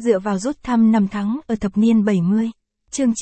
dựa vào rút thăm năm tháng ở thập niên 70. Chương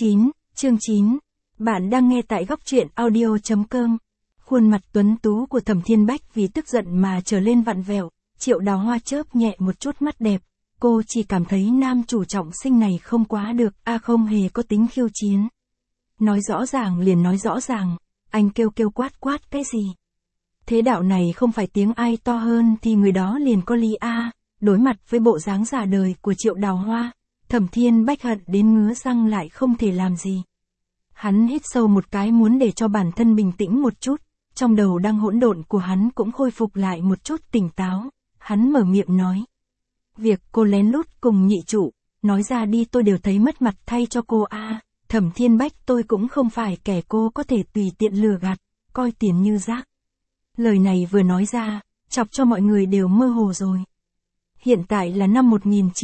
9. Bạn đang nghe tại góc truyện audio.com. Khuôn mặt tuấn tú của Thẩm Thiên Bách vì tức giận mà trở lên vặn vẹo, Triệu Đào Hoa chớp nhẹ một chút mắt đẹp, cô chỉ cảm thấy nam chủ trọng sinh này không quá được, không hề có tính khiêu chiến. Nói rõ ràng liền nói rõ ràng, anh kêu quát cái gì? Thế đạo này không phải tiếng ai to hơn thì người đó liền có lý a. Đối mặt với bộ dáng già đời của Triệu Đào Hoa, Thẩm Thiên Bách hận đến ngứa răng lại không thể làm gì. Hắn hít sâu một cái muốn để cho bản thân bình tĩnh một chút, trong đầu đang hỗn độn của hắn cũng khôi phục lại một chút tỉnh táo, hắn mở miệng nói. Việc cô lén lút cùng nhị trụ, nói ra đi tôi đều thấy mất mặt thay cho cô a. Thẩm Thiên Bách tôi cũng không phải kẻ cô có thể tùy tiện lừa gạt, coi tiền như rác. Lời này vừa nói ra, chọc cho mọi người đều mơ hồ rồi. Hiện tại là năm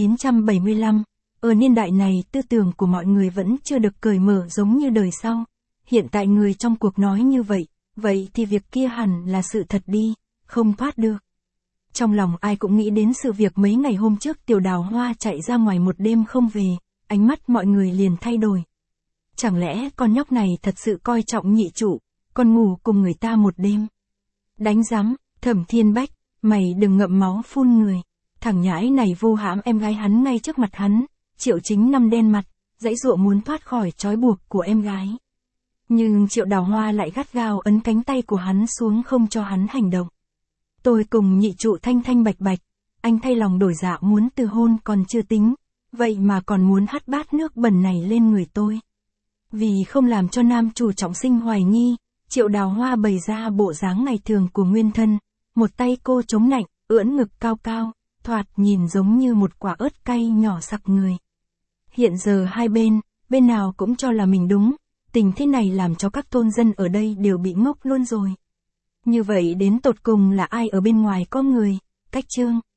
1975, ở niên đại này tư tưởng của mọi người vẫn chưa được cởi mở giống như đời sau. Hiện tại người trong cuộc nói như vậy thì việc kia hẳn là sự thật đi, không thoát được. Trong lòng ai cũng nghĩ đến sự việc mấy ngày hôm trước Tiểu Đào Hoa chạy ra ngoài một đêm không về, ánh mắt mọi người liền thay đổi. Chẳng lẽ con nhóc này thật sự coi trọng nhị trụ, còn ngủ cùng người ta một đêm? Đánh giám, Thẩm Thiên Bách, mày đừng ngậm máu phun người. Thằng nhãi này vu hãm em gái hắn ngay trước mặt hắn, Triệu Chính Năm đen mặt, giãy giụa muốn thoát khỏi trói buộc của em gái. Nhưng Triệu Đào Hoa lại gắt gao ấn cánh tay của hắn xuống không cho hắn hành động. Tôi cùng nhị trụ thanh bạch bạch, anh thay lòng đổi dạ muốn từ hôn còn chưa tính, vậy mà còn muốn hắt bát nước bẩn này lên người tôi. Vì không làm cho nam chủ trọng sinh hoài nghi, Triệu Đào Hoa bày ra bộ dáng ngày thường của nguyên thân, một tay cô chống nạnh, ưỡn ngực cao cao, thoạt nhìn giống như một quả ớt cay nhỏ sặc người. Hiện giờ hai bên nào cũng cho là mình đúng, tình thế này làm cho các thôn dân ở đây đều bị ngốc luôn rồi. Như vậy đến tột cùng là ai ở bên ngoài có người, cách chương.